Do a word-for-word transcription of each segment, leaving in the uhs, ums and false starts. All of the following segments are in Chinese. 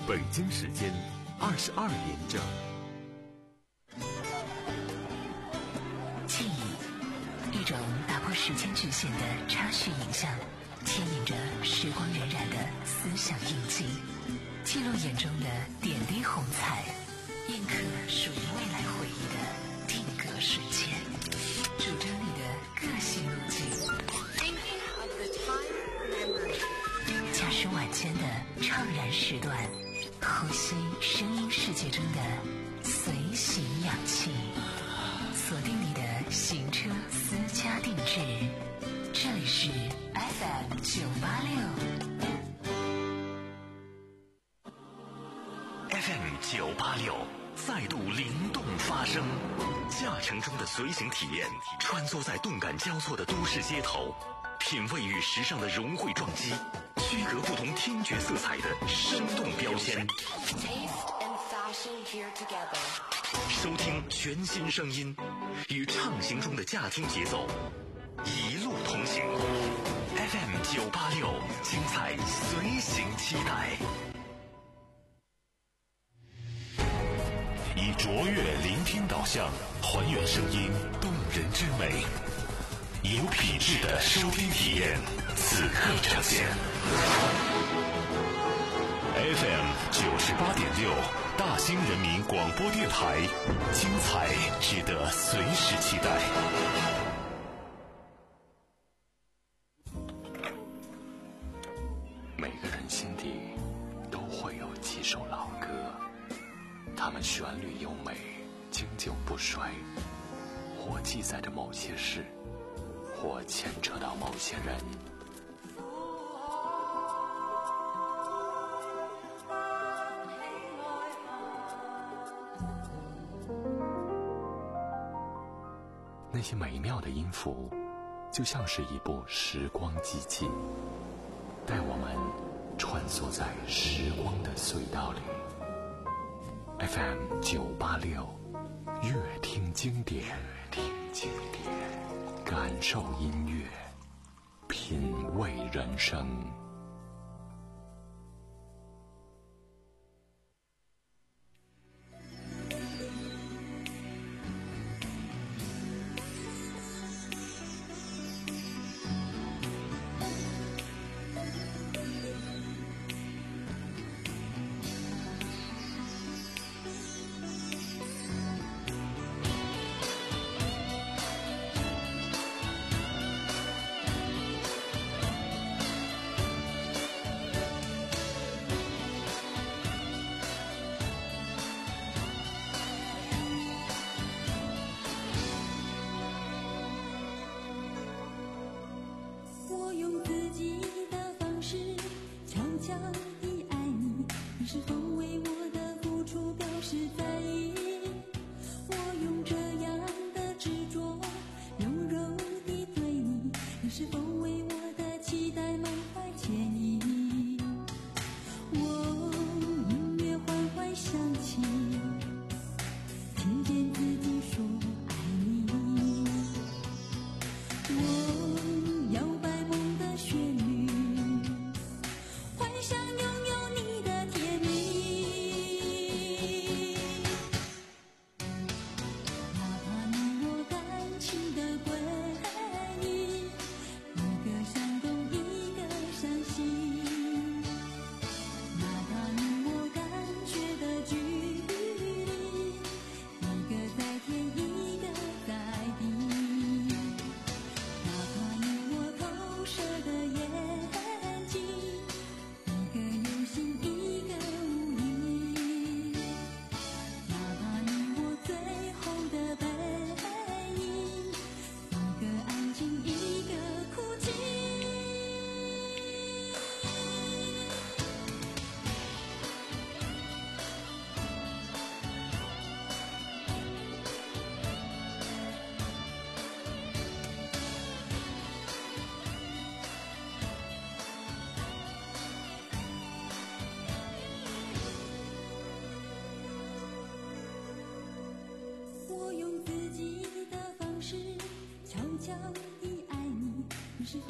北京时间二十二点整。 记忆，一种打破时间局限的插叙影像，牵引着时光荏苒的思想印记，记录眼中的点滴红彩，印刻属于未来回忆的定格瞬间，主张你的个性路径。驾驶晚间的怅然时段，呼吸声音世界中的随行氧气，锁定你的行车私家定制，这里是 F M 九八六 F M 九八六再度灵动发声，驾乘中的随行体验，穿梭在动感交错的都市街头，品味与时尚的融汇撞击，区隔不同听觉色彩的生动标签，收听全新声音，与畅行中的驾听节奏一路同行。 F M 九八六，精彩随行期待。 以卓越聆听导向，还原声音动人之美，有品质的收听体验，此刻呈现。F M 九十八点六，大兴人民广播电台，精彩值得随时期待。 每个人心底都会有几首老歌，它们旋律优美，经久不衰，或记载着某些事，或牵扯到某些人。那些美妙的音符，就像是一部时光机器，带我们穿梭在时光的隧道里。F M 九八六，乐听经典，乐听经典，感受音乐，品味人生。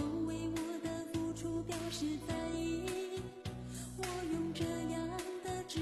是在意，我用这样的执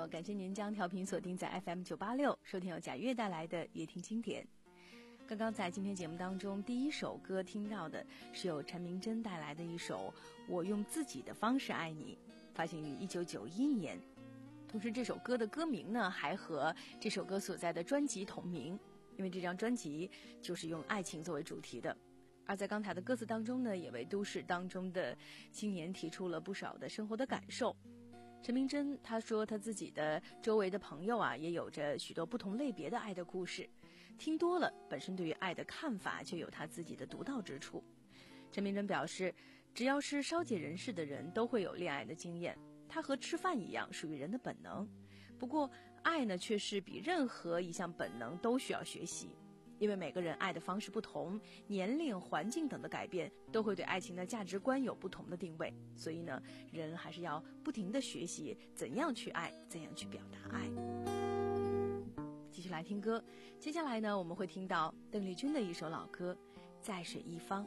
感谢您将调频锁定在 F M 九八六，收听由贾悦带来的夜听经典。刚刚在今天节目当中，第一首歌听到的是由陈明真带来的一首《我用自己的方式爱你》，发行于一九九一年。同时这首歌的歌名呢还和这首歌所在的专辑同名，因为这张专辑就是用爱情作为主题的。而在刚才的歌词当中呢，也为都市当中的青年提出了不少的生活的感受。陈明真他说他自己的周围的朋友啊，也有着许多不同类别的爱的故事，听多了本身对于爱的看法就有他自己的独到之处。陈明真表示，只要是稍解人世的人都会有恋爱的经验，它和吃饭一样属于人的本能。不过爱呢，却是比任何一项本能都需要学习，因为每个人爱的方式不同，年龄、环境等的改变都会对爱情的价值观有不同的定位，所以呢，人还是要不停地学习怎样去爱，怎样去表达爱。继续来听歌，接下来呢，我们会听到邓丽君的一首老歌《在水一方》。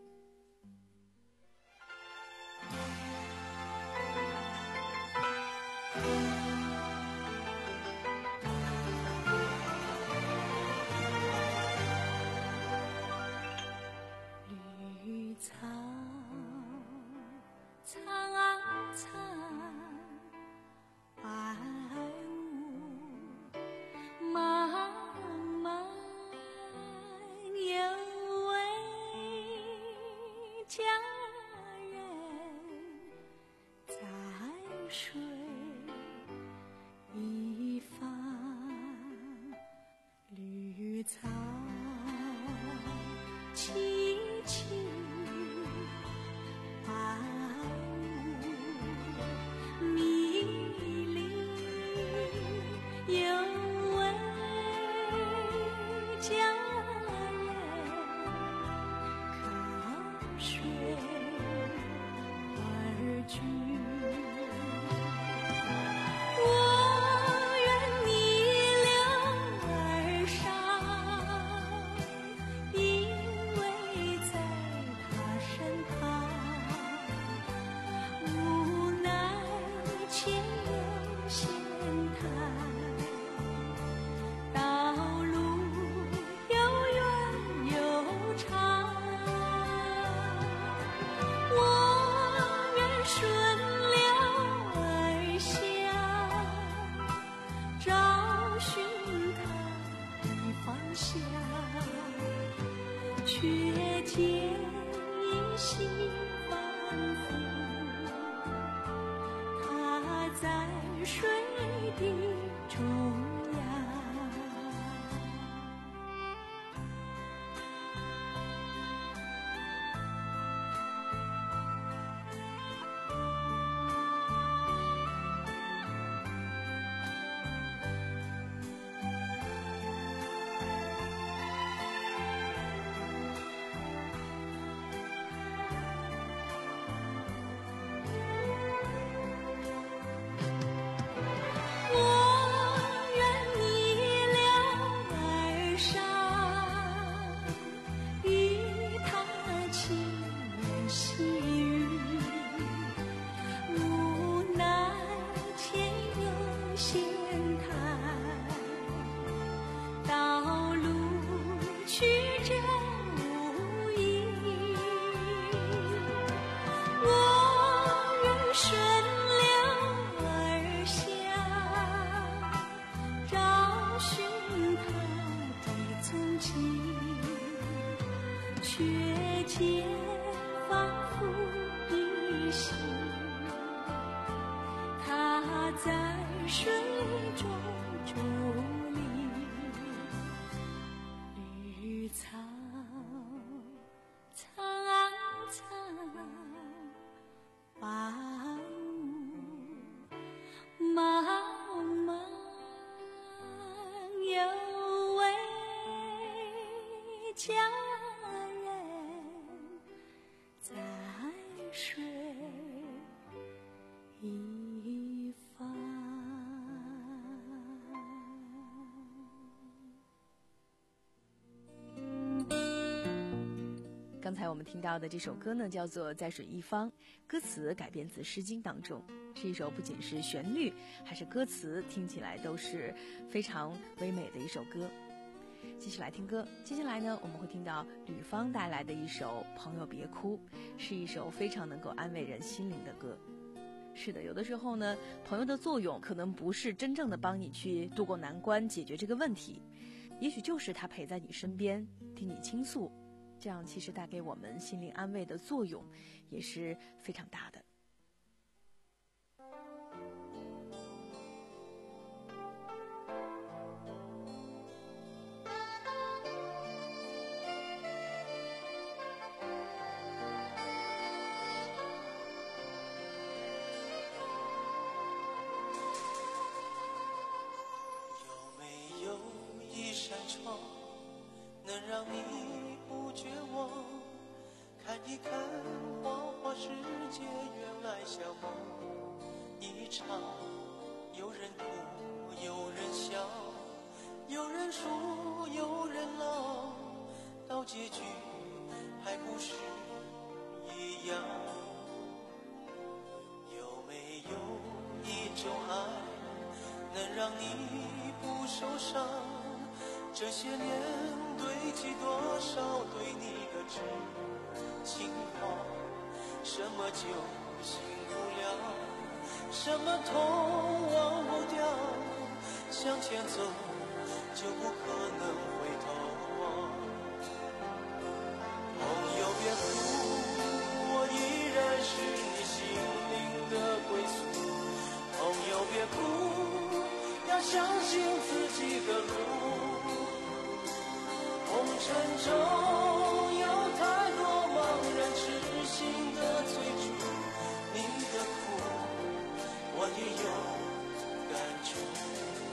绿草苍苍，白雾茫茫，有位佳人在水一方，绿草萋萋，白雾迷离，有位佳人靠水而居。我愿逆流而上，依偎在他身旁，无奈前有险滩，道路又远又长，我愿顺流而下，找寻他的方向，却见依稀仿佛他在水的中央。我愿逆流而上，与他轻言细语，无奈前有险滩，道路曲折无依，我愿顺流而下，找寻他的踪迹，却见仿佛依稀他在水中伫立。绿草苍苍，白雾茫茫，有位佳人在水一方。 刚才我们听到的这首歌呢，叫做《在水一方》，歌词改编自《诗经》当中，是一首不仅是旋律，还是歌词听起来都是非常唯美的一首歌。继续来听歌，接下来呢，我们会听到吕方带来的一首《朋友别哭》，是一首非常能够安慰人心灵的歌。是的，有的时候呢，朋友的作用可能不是真正的帮你去度过难关，解决这个问题，也许就是他陪在你身边，听你倾诉，这样其实带给我们心灵安慰的作用也是非常大的。 能让你不绝望，看一看花花世界，原来像梦一场。有人哭，有人笑，有人输，有人老，到结局还不是一样。有没有一种爱，能让你不受伤？这些年堆积多少对你的痴情话，什么就醒不了，什么痛忘不掉，向前走就不可能回头望。朋友别哭，我依然是你心灵的归宿。朋友别哭，要相信自己的路。红尘中有太多茫然痴心的追逐，你的苦我也有感触。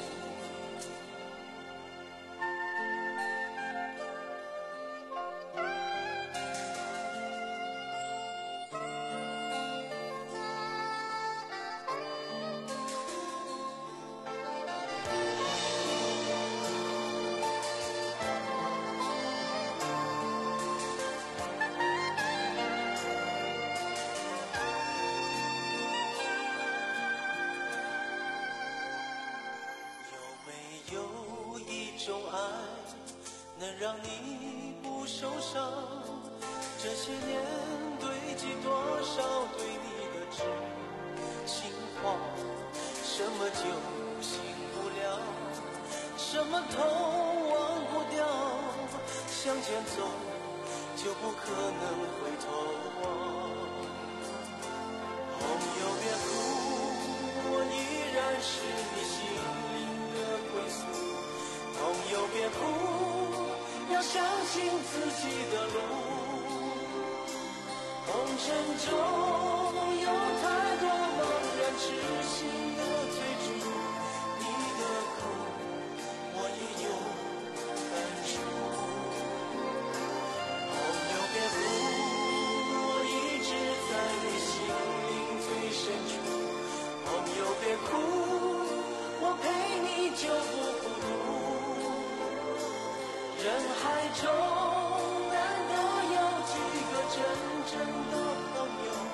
能让你不受伤，这些年堆积多少对你的痴情话，什么就醒不了，什么痛忘不掉，向前走就不可能回头望。朋友别哭，我依然是你心灵的归宿。朋友别哭，要相信自己的路。红尘中有太多茫然痴心的追逐，你的苦我也有感触。朋友别哭，我一直在你心灵最深处。朋友别哭，我陪你就不孤独。人海中难得有几个真正的朋友，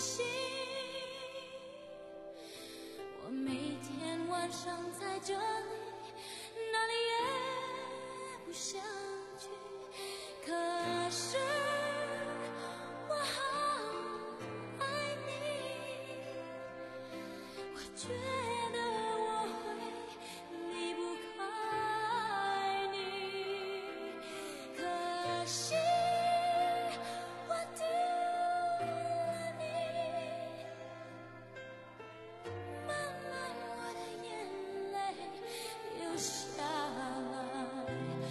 心。我每天晚上在这里，哪里也不想去，可是我好爱你，我觉得我会离不开你，可惜我丢了你，慢慢我的眼泪流下来，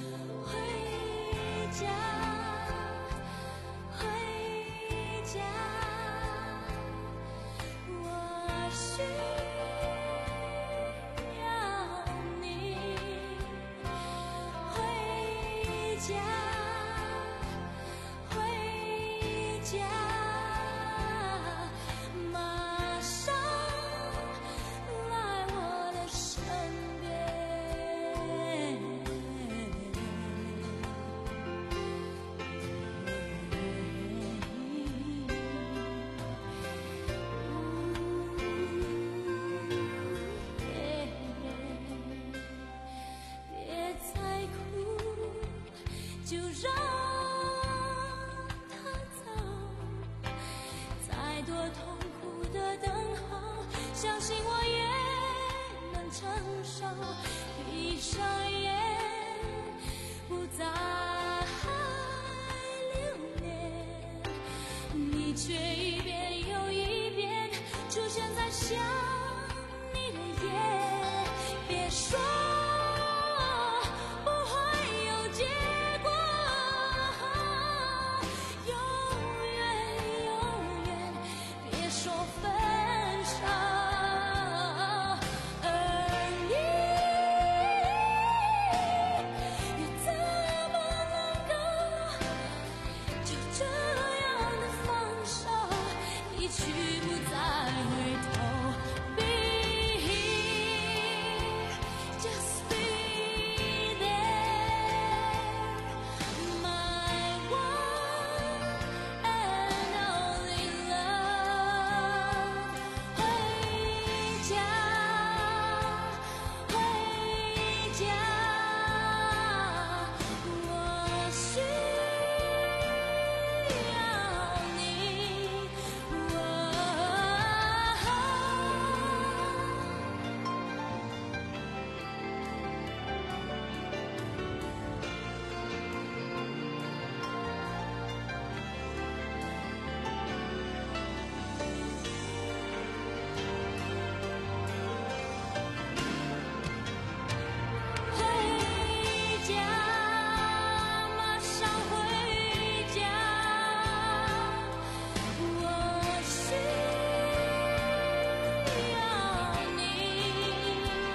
回家回家，我需要你，回家回家，马上来我的身边。别再哭，就让它走，再多痛苦的等候，相信我也能承受。闭上眼，不再留恋，你却一遍又一遍出现在想你的夜。别说不会有结果，永远永远别说分手，而你又怎么能够就这样的放手，一去不再回头。Be just be there, my one and only love. 回家回家，我需要你，我回家，马上回家，我需要你，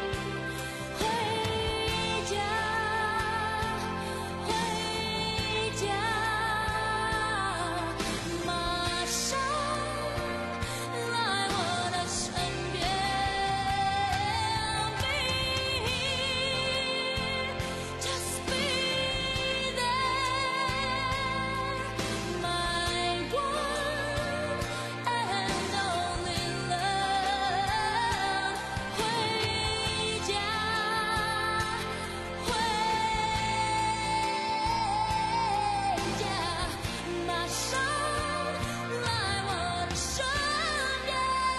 回家回家，马上来我的身边。Just be there, my one and only love. 回家回家，马上来我的身边。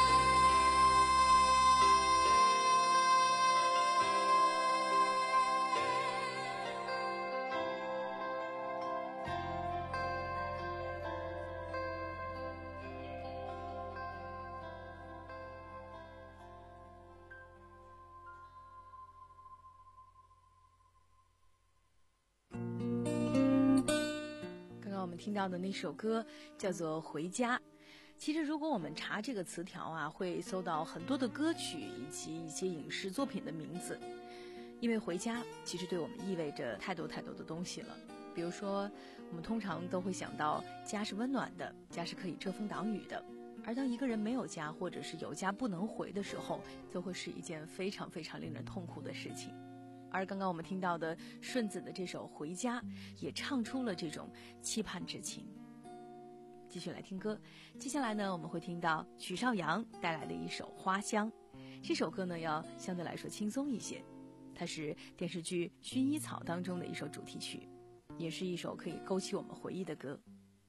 刚刚我们听到的那首歌叫做《回家》。其实如果我们查这个词条啊，会搜到很多的歌曲以及一些影视作品的名字，因为回家其实对我们意味着太多太多的东西了。比如说我们通常都会想到家是温暖的，家是可以遮风挡雨的，而当一个人没有家或者是有家不能回的时候，就会是一件非常非常令人痛苦的事情。而刚刚我们听到的顺子的这首《回家》也唱出了这种期盼之情。 继续来听歌。接下来呢，我们会听到许绍洋带来的一首《花香》。这首歌呢，要相对来说轻松一些，它是电视剧《薰衣草》当中的一首主题曲，也是一首可以勾起我们回忆的歌。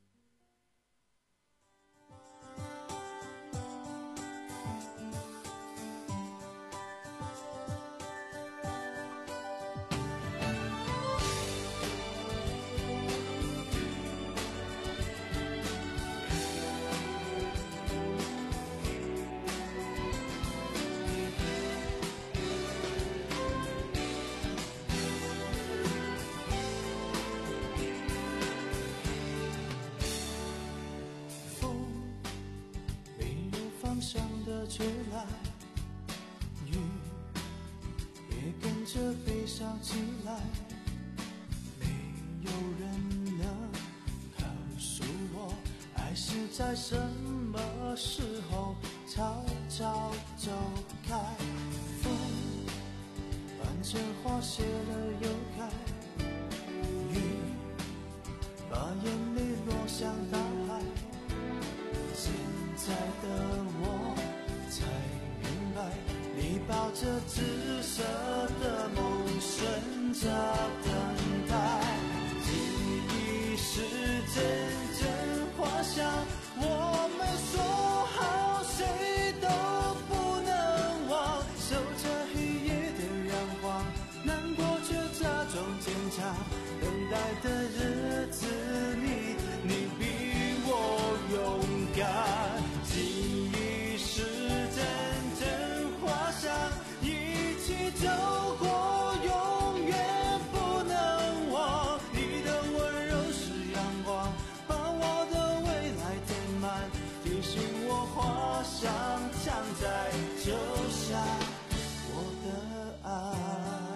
吹来，雨也跟着悲伤起来，没有人能告诉我，爱是在什么时候悄悄走开。风伴着花谢了又开，雨把眼泪落向大海，现在的我才明白，你抱着紫色的梦，顺着等待。记忆是阵阵花香，我们说好谁都不能忘。守着黑夜的阳光，难过却假装坚强。等待的日子里，你比我勇敢。记忆是阵阵花香，一起走过，永远不能忘。你的温柔是阳光，把我的未来填满，提醒我花香常在，就像我的爱。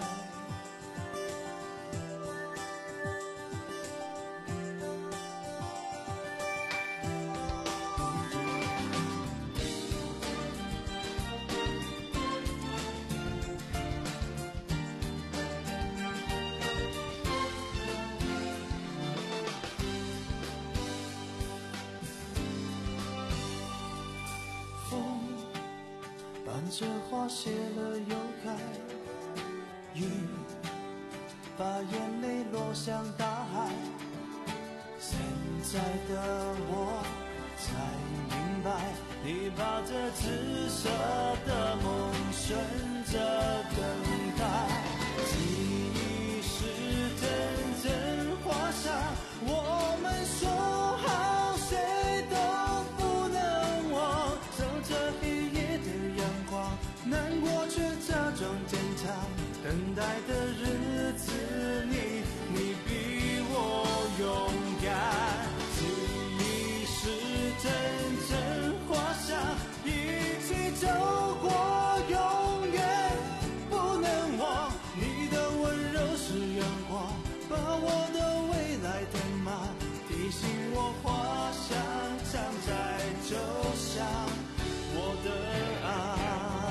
这花谢了又开，雨把眼泪落向大海。现在的我才明白，你把这紫色的梦顺着等待。记忆是阵阵花香，我们说好谁都不能忘。守着黑夜的阳光，难过却假装坚强。等待的日子里，你比我勇敢。记忆是阵阵花香，一起走过，永远不能忘。你的温柔是阳光，把我的未来填满，提醒我花香常在，就像我的爱。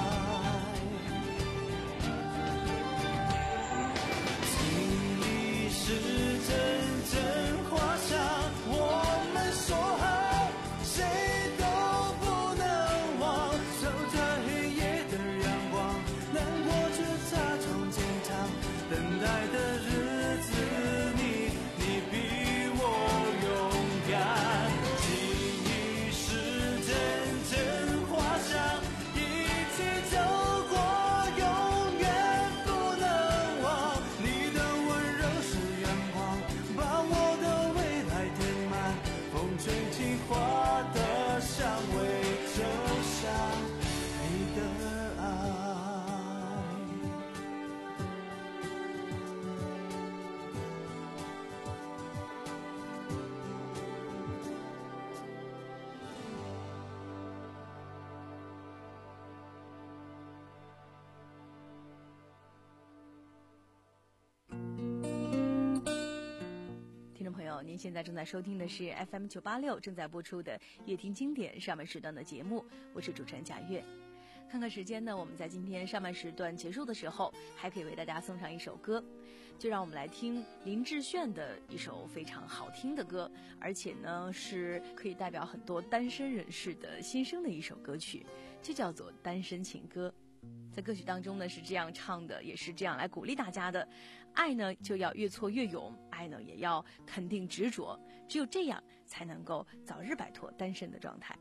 是阵阵花香，我们说好谁都不能忘。守着黑夜的阳光，难过却假装坚强。等待的日子里，你比我勇敢。记忆是阵阵花香，一起走过，永远不能忘。你的温柔是把我的未来填满，风吹起花的香味，就像你的爱。 听众朋友，您现在正在收听的是 F M 九八六正在播出的夜听经典上半时段的节目，我是主持人贾月。看看时间呢，我们在今天上半时段结束的时候，还可以为大家送上一首歌。 就让我们来听林志炫的一首非常好听的歌，而且呢是可以代表很多单身人士的心声的一首歌曲，就叫做《单身情歌》。在歌曲当中呢是这样唱的，也是这样来鼓励大家的：爱呢就要越挫越勇，爱呢也要肯定执着，只有这样才能够早日摆脱单身的状态。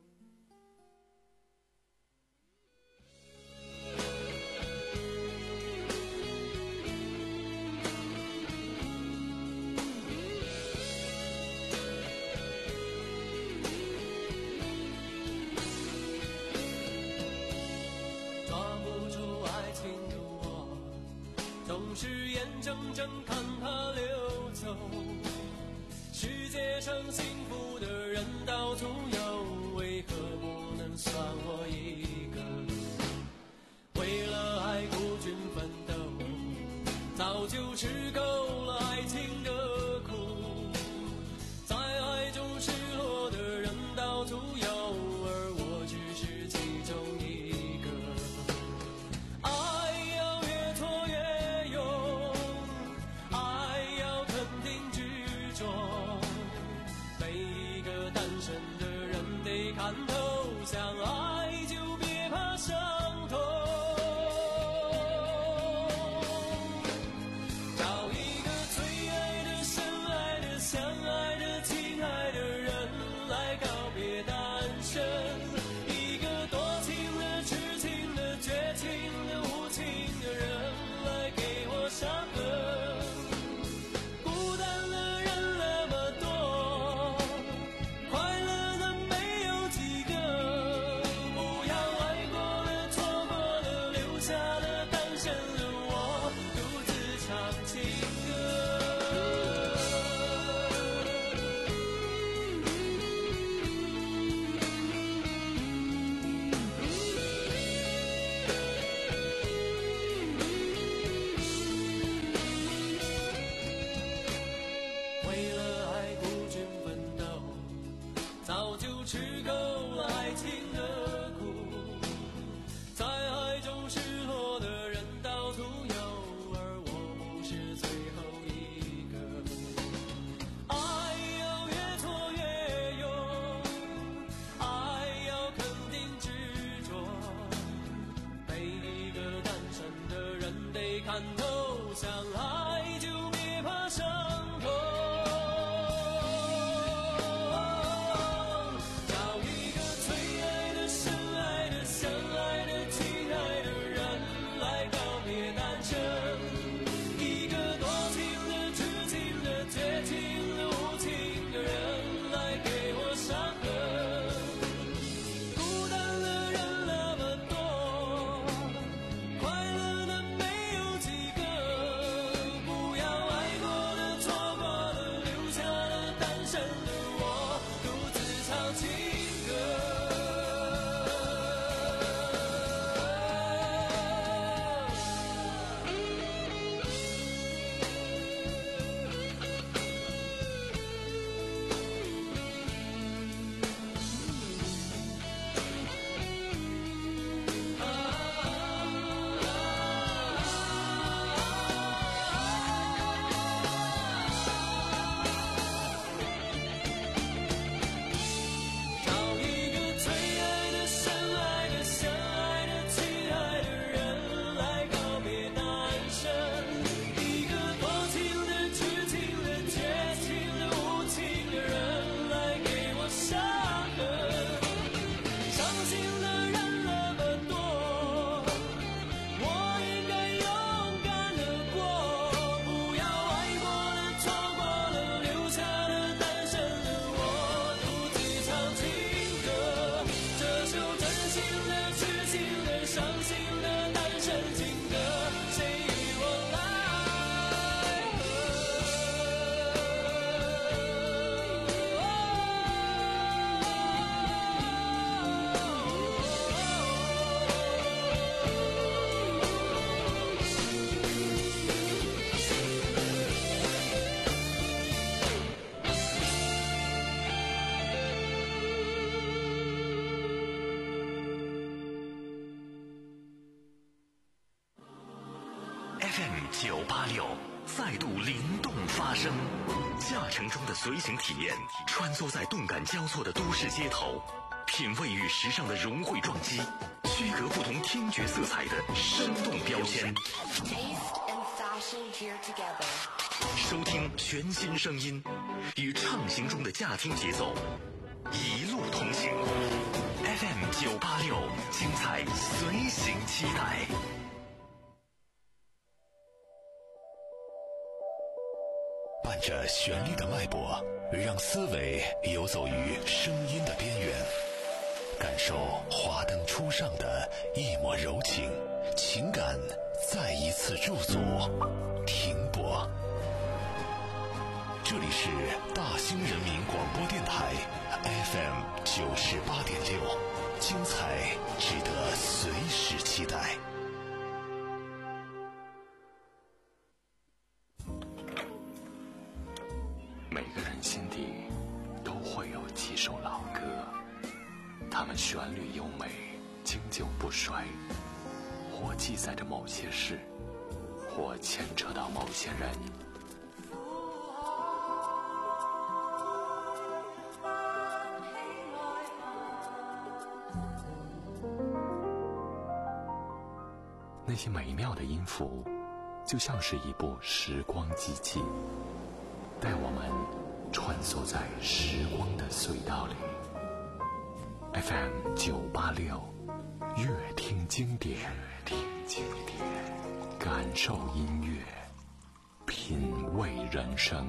总是眼睁睁看它流走，世界上幸福的人到处有，为何不能算我一个？为了爱孤军奋斗，早就吃够了爱情的苦，在爱中失落的人到处有，而我只是其中一个。爱要越挫越勇，爱要肯定执着，每一个单身的人得看透，相爱就别怕伤痛。找一个最爱的、深爱的、相爱的、亲爱的人来告别单身，一个多情的、痴情的、绝情的、无情的人来给我伤痕。孤单的人那么多，快乐的没有几个，不要爱过了、错过了，留下了单身的我，独自唱情歌。为了爱孤军奋斗，早就吃够了爱情的苦，在爱中失落的人到处有，而我不是最后一个。爱要越挫越勇，爱要肯定执着，每一个单身的人得看透，相爱就别怕伤痛。找一个最爱的、深爱的、相爱的、亲爱的人来告别单身，一个多情的、痴情的、绝情的、无情的人来给我伤痕。孤单的人那么多，快乐的没有几个，不要爱过了、错过了，留下了单身的我，独自唱情歌。找一个最爱的、深爱的、相爱的、亲爱的人来告别单身，一个多情的、痴情的、绝情的、无情的人来给我伤痕。伤心的人那么多，我应该勇敢地过，不要爱过了、错过了，留下了单身的我，独自唱情歌。这首真心的、痴情的、伤心的单身情歌，谁与我来 ？F M 九八六再度灵动发声。驾乘中的随行体验，穿梭在动感交错的都市街头，品味与时尚的融汇撞击，区隔不同听觉色彩的生动标签。收听全新声音，与畅行中的驾听节奏一路同行。F M 九八六，精彩随行期待。 伴着旋律的脉搏，让思维游走于声音的边缘，感受华灯初上的一抹柔情，情感再一次驻足停泊。这里是大兴人民广播电台 F M 九十八点六，精彩值得随时期待。 每个人心底都会有几首老歌，它们旋律优美，经久不衰，或记载着某些事，或牵扯到某些人。那些美妙的音符，就像是一部时光机器，带我们穿梭在时光的隧道里。 F M 九八六，乐听经典，乐听经典，感受音乐，品味人生。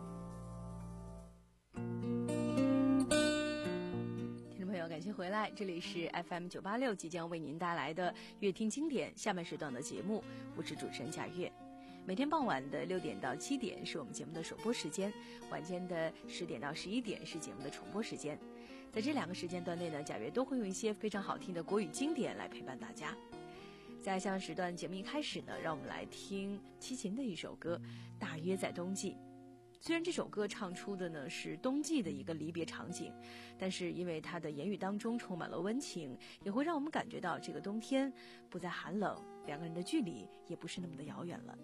听众朋友，感谢回来，这里是 F M 九八六即将为您带来的乐听经典下半时段的节目，我是主持人贾月。每天傍晚的六点到七点是我们节目的首播时间，晚间的十点到十一点是节目的重播时间。在这两个时间段内呢，贾月都会用一些非常好听的国语经典来陪伴大家。在下半时段节目一开始呢，让我们来听齐秦的一首歌《大约在冬季》。虽然这首歌唱出的呢是冬季的一个离别场景，但是因为它的言语当中充满了温情，也会让我们感觉到这个冬天不再寒冷，两个人的距离也不是那么的遥远了。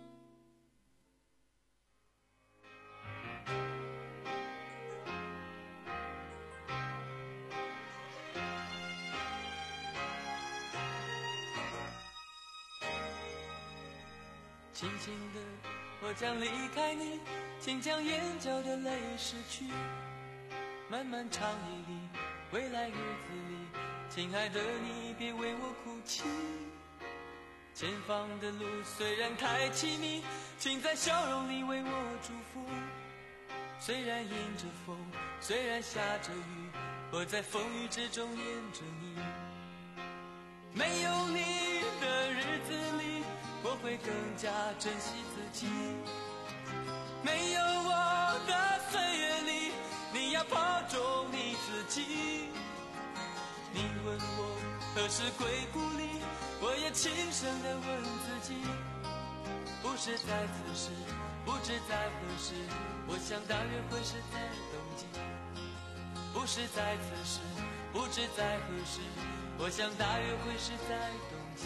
轻轻的，我将离开你，请将眼角的泪拭去。漫漫长夜里，未来日子里，亲爱的你别为我哭泣。前方的路虽然太凄迷，请在笑容里为我祝福。虽然迎着风，虽然下着雨，我在风雨之中念着你。没有你的日子里，我会更加珍惜自己。没有我的岁月里，你要保重你自己。你问我何时归故里，我也轻声地问自己。不是在此时，不知在何时，我想大约会是在冬季。不是在此时，不知在何时，我想大约会是在冬季。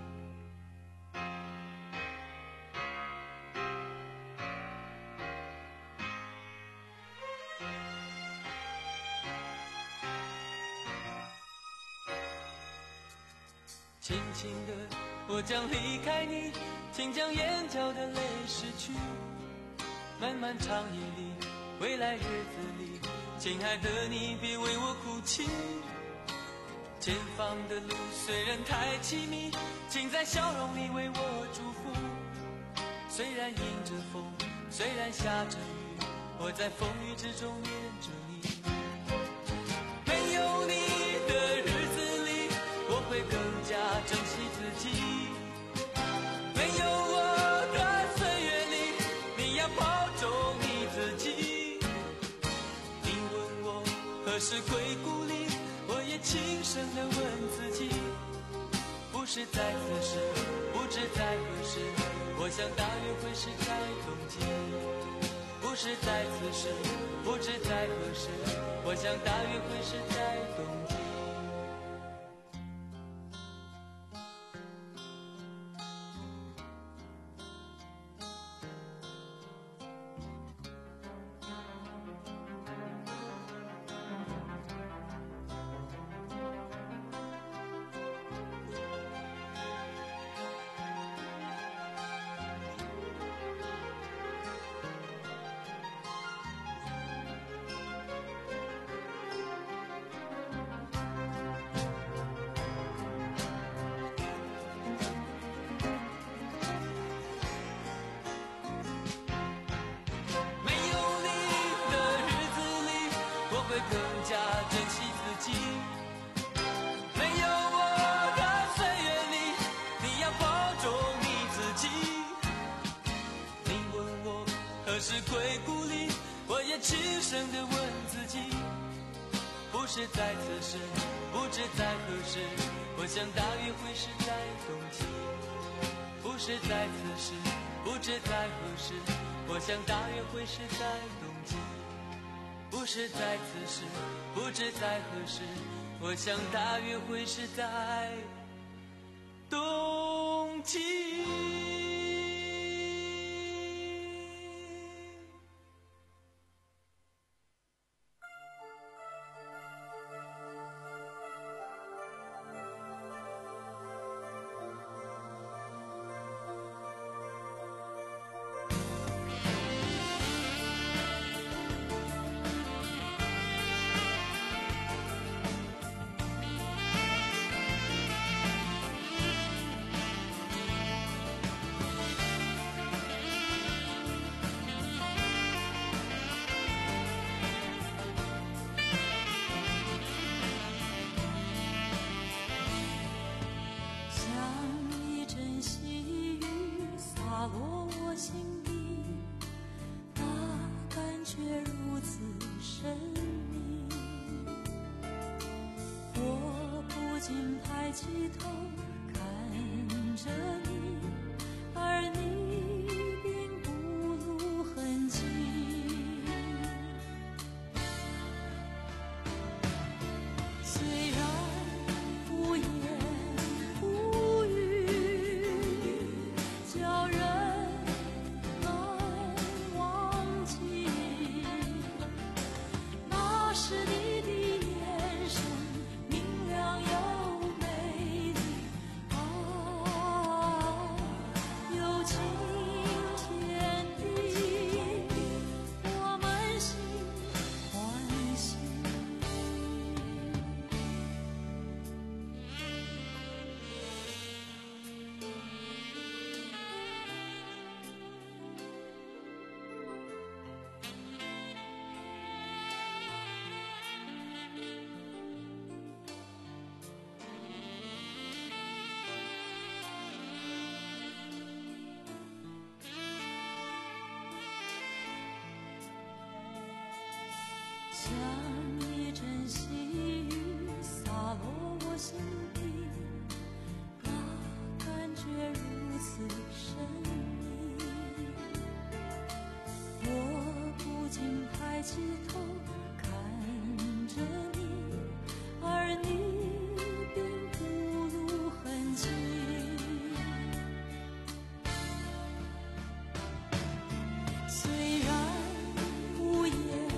轻轻的，我将离开你，请将眼角的泪拭去。漫漫长夜里，未来日子里，亲爱的你别为我哭泣。前方的路虽然太凄迷，请在笑容里为我祝福。虽然迎着风，虽然下着雨，我在风雨之中念着你。没有你的日子里，我会更加珍惜自己。没有我的岁月里，你要保重你自己。你问我何时归故里，我也轻声地问自己。不是在此时，不知在何时，我想大约会是在冬季。不是在此时，不知在何时，我想大约会是在冬季。 是在此时，不知在何时，我想大约会是在冬季。不是在此时，不知在何时，我想大约会是在冬季。不是在此时，不知在何时，我想大约会是在冬季。 抬起头看着你，而你并不露痕迹。虽然无言无语，叫人难忘记，那是你的眼神明亮又像一阵细雨洒落我心底，那感觉如此神秘。我不禁抬起头看着你，而你并不露痕迹。虽然无言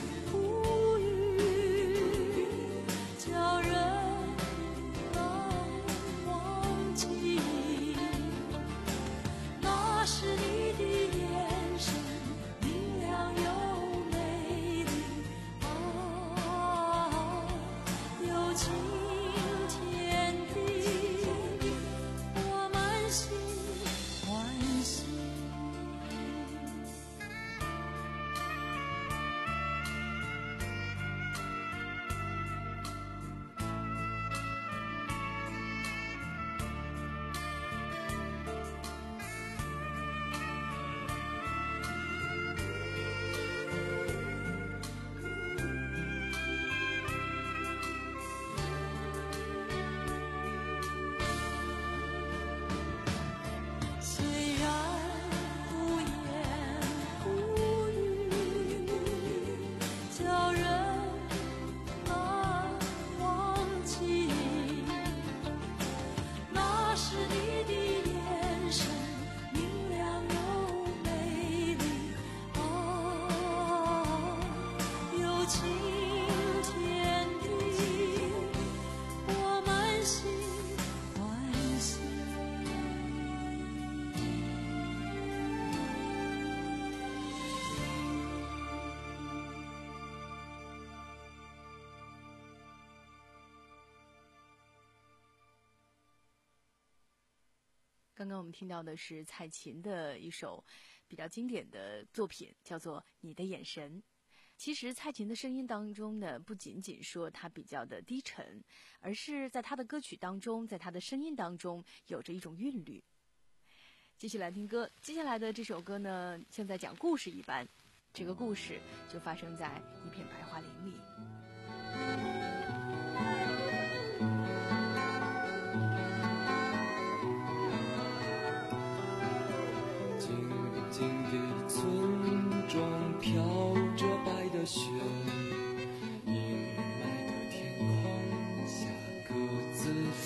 刚刚我们听到的是蔡琴的一首比较经典的作品，叫做《你的眼神》。其实蔡琴的声音当中呢，不仅仅说她比较的低沉，而是在她的歌曲当中，在她的声音当中有着一种韵律。继续来听歌，接下来的这首歌呢，像在讲故事一般，这个故事就发生在一片白桦林里。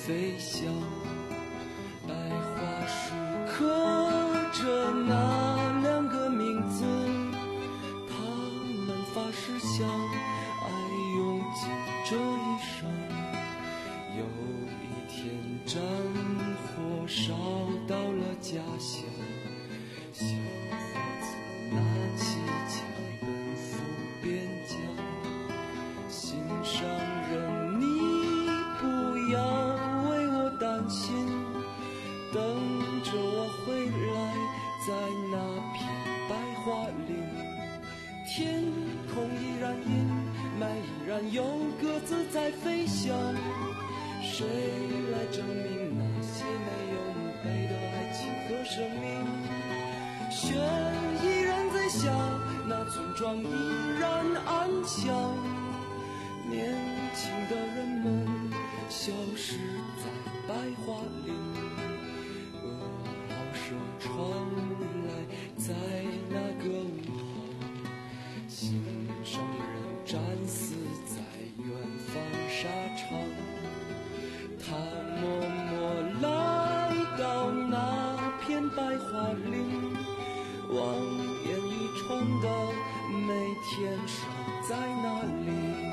飞翔，白桦树刻着那两个名字，他们发誓相爱用尽这一生。有一天战火烧到了家乡，小伙子拿起枪奔赴边疆。心上人，你不要为我担心，等着我回来，在那片白桦林。天空依然阴霾，依然有鸽子在飞翔。谁来证明那些没有墓碑的爱情和生命？雪依然在下，那村庄依然安详。年轻的人们消失在白桦林，噩耗声传来，在那个午后，心上人战死在远方沙场。他默默来到那片白桦林，望眼欲穿的每天守在那里。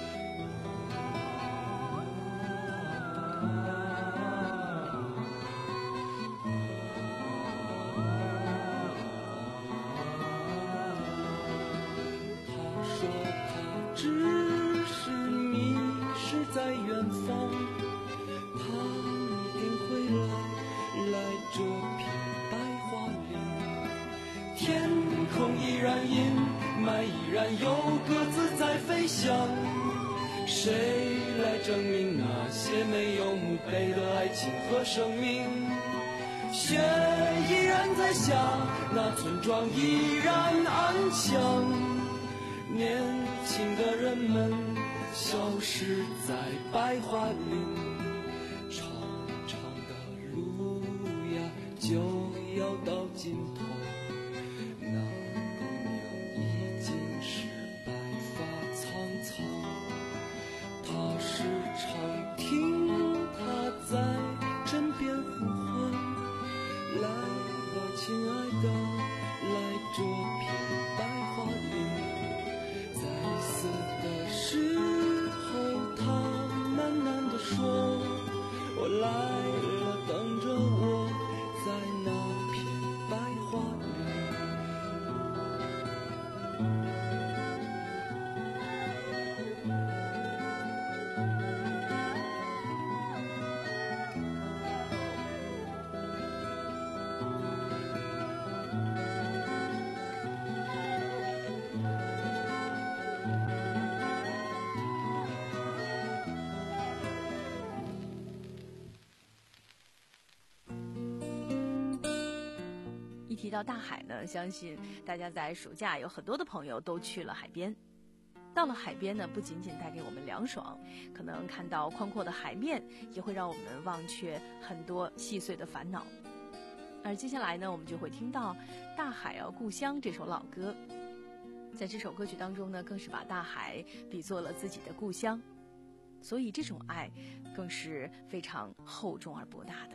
只是迷失在远方，他一定会来，来这片白桦林。天空依然阴霾，依然有鸽子在飞翔。谁来证明那些没有墓碑的爱情和生命？雪依然在下，那村庄依然安详。年轻的人们消失在白桦林，长长的路呀就要到尽头。那姑娘已经是白发苍苍，她时常听她在枕边呼唤，来吧亲爱的，来这片白桦林。死的时候，他喃喃地说：“我来了，等着我，在那片白桦林。” 提到大海呢，相信大家在暑假有很多的朋友都去了海边。到了海边呢，不仅仅带给我们凉爽，可能看到宽阔的海面，也会让我们忘却很多细碎的烦恼。而接下来呢，我们就会听到《大海啊故乡》这首老歌。在这首歌曲当中呢，更是把大海比作了自己的故乡，所以这种爱更是非常厚重而博大的。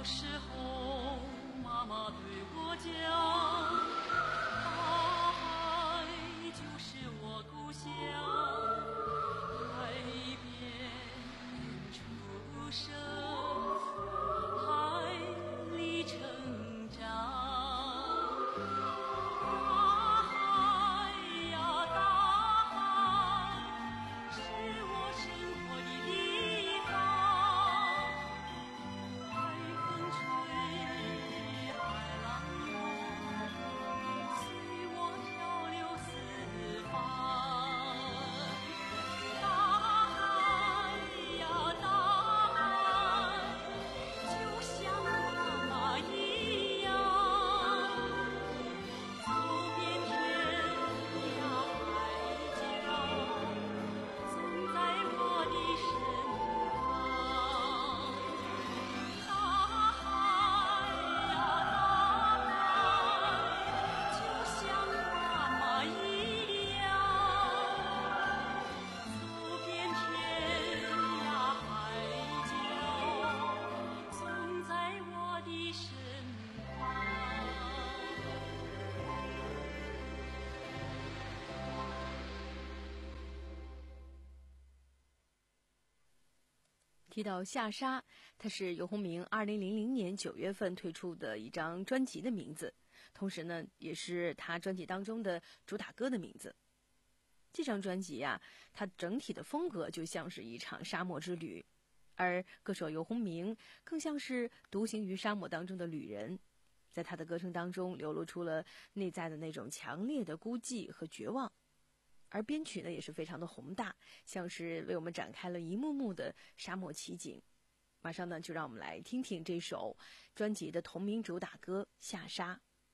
时候妈妈对我讲，海就是我故乡，海边出生，海里成长。 提到下沙，它是游鸿明二零零零年九月份推出的一张专辑的名字，同时呢，也是他专辑当中的主打歌的名字。这张专辑呀、啊，它整体的风格就像是一场沙漠之旅，而歌手游鸿明更像是独行于沙漠当中的旅人，在他的歌声当中流露出了内在的那种强烈的孤寂和绝望。而编曲呢也是非常的宏大，像是为我们展开了一幕幕的沙漠奇景。马上呢就让我们来听听这首专辑的同名主打歌《下沙》。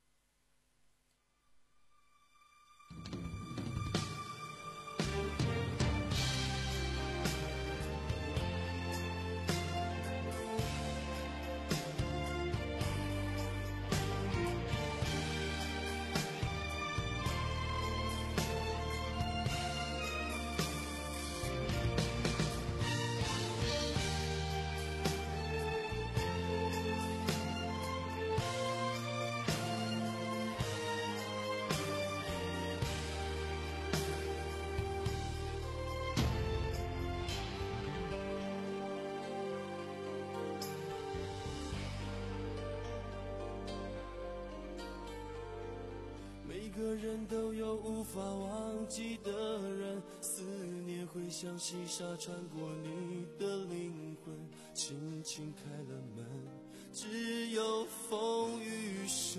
每个人都有无法忘记的人，思念会像细沙穿过你的灵魂，轻轻开了门，只有风雨声。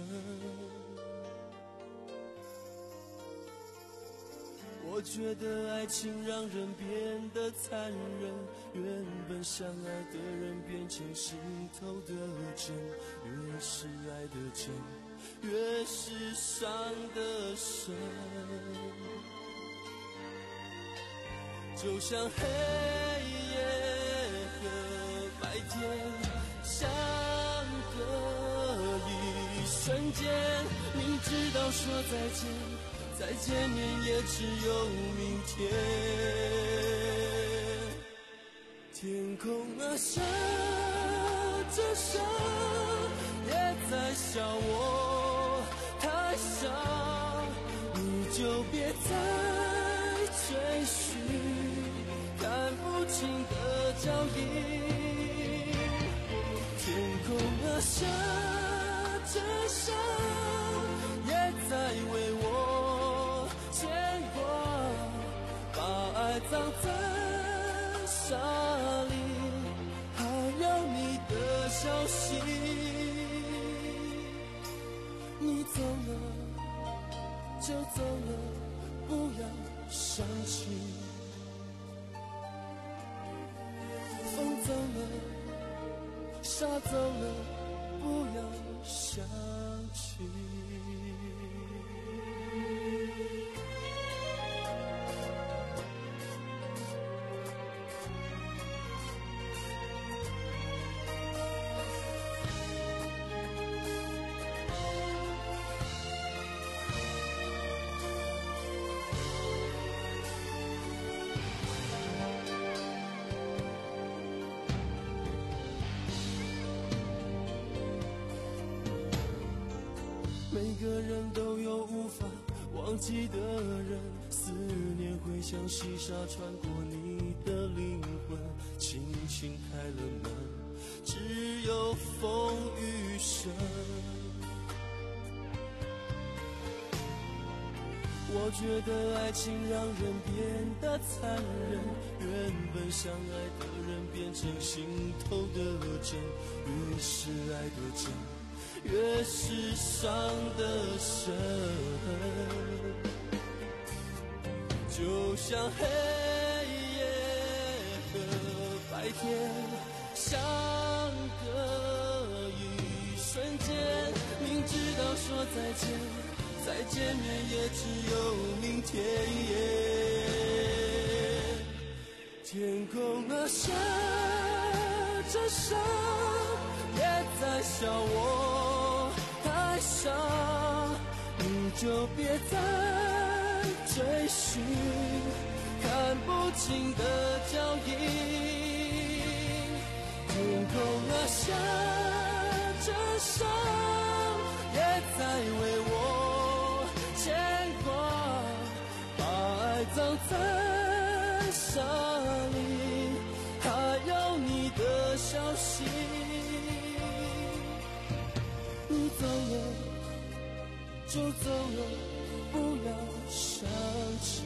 我觉得爱情让人变得残忍，原本相爱的人变成心头的针，越是爱的真，越是伤得深。就像黑夜和白天相隔一瞬间，明知道说再见，再见面也只有明天。天空啊，下着沙，也在笑我太傻，你就别再追寻看不清的脚印。天空啊，下着沙，也在为我牵挂，把爱葬在沙里，还有你的消息。你走了就走了，不要伤心。风走了，沙走了，不要想起。 个人都有无法忘记的人，思念会像细沙穿过你的灵魂，轻轻开了门，只有风雨声。我觉得爱情让人变得残忍，原本相爱的人变成心头的针，越是爱的真，越是伤得深。就像黑夜和白天相隔一瞬间，明知道说再见，再见面也只有明天。天空啊，下着沙，也在笑我太傻，你就别再追寻看不清的脚印。天空啊，下着沙，也在为我牵挂，把爱葬在沙里，还有你的消息。你走了就走了，不要想起。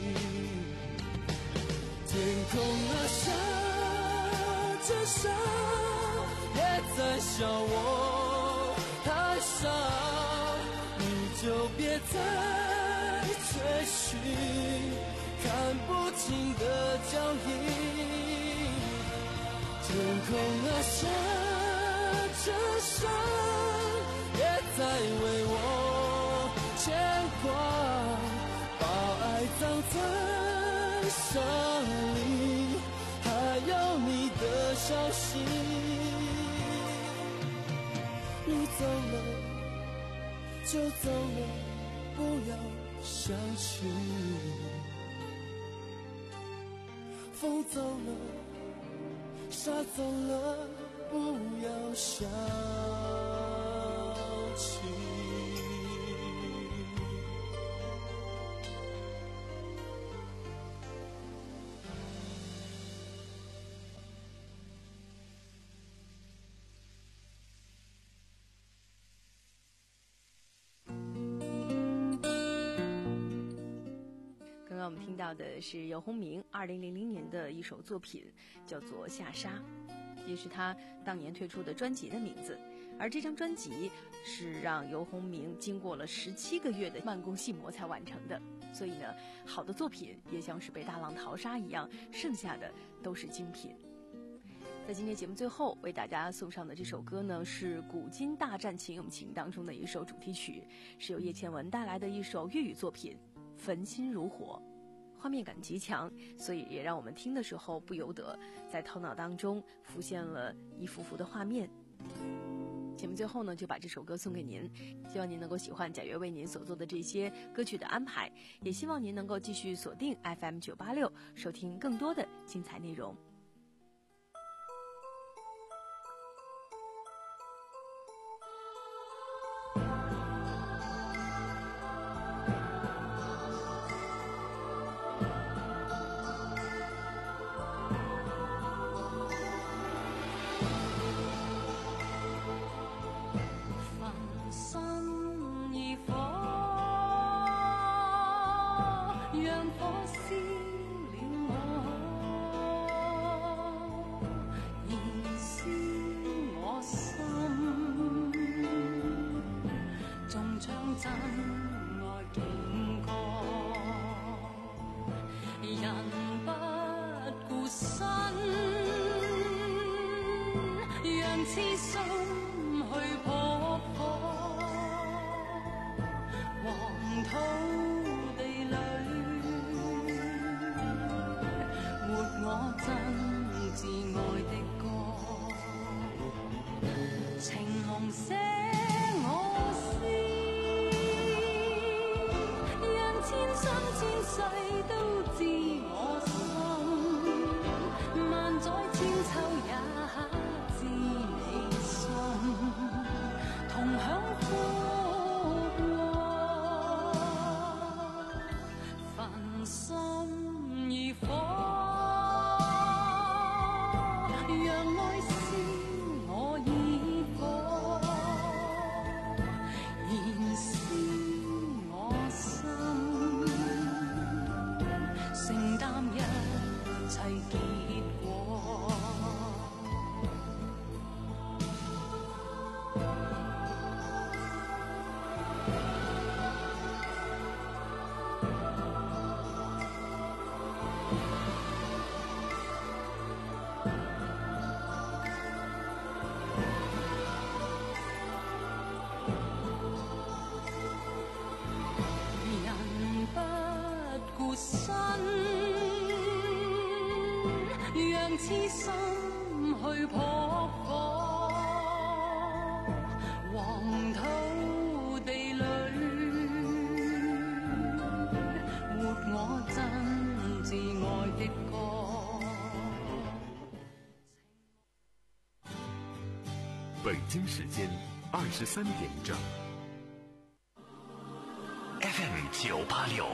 天空啊，下着沙，也在笑我太傻，你就别再追寻看不清的脚印。天空啊，下着沙，也在为我牵挂，把爱葬在沙里，还有你的消息。你走了就走了，不要想起。风走了，沙走了，不要想起。 刚刚我们听到的是游鸿明二零零零年的一首作品，叫做《下沙》，也是他当年推出的专辑的名字。而这张专辑是让游鸿明经过了十七个月的慢工细磨才完成的，所以呢，好的作品也像是被大浪淘沙一样，剩下的都是精品。在今天节目最后为大家送上的这首歌呢，是《古今大战秦俑情》当中的一首主题曲，是由叶倩文带来的一首粤语作品《焚心如火》，画面感极强，所以也让我们听的时候不由得在头脑当中浮现了一幅幅的画面。节目最后呢，就把这首歌送给您，希望您能够喜欢贾悦为您所做的这些歌曲的安排，也希望您能够继续锁定 F M 九八六，收听更多的精彩内容。 同享苦。 痴心去扑火，黃土地裏活我真摯愛的歌。 北京时间二十三点整。 F M 九八六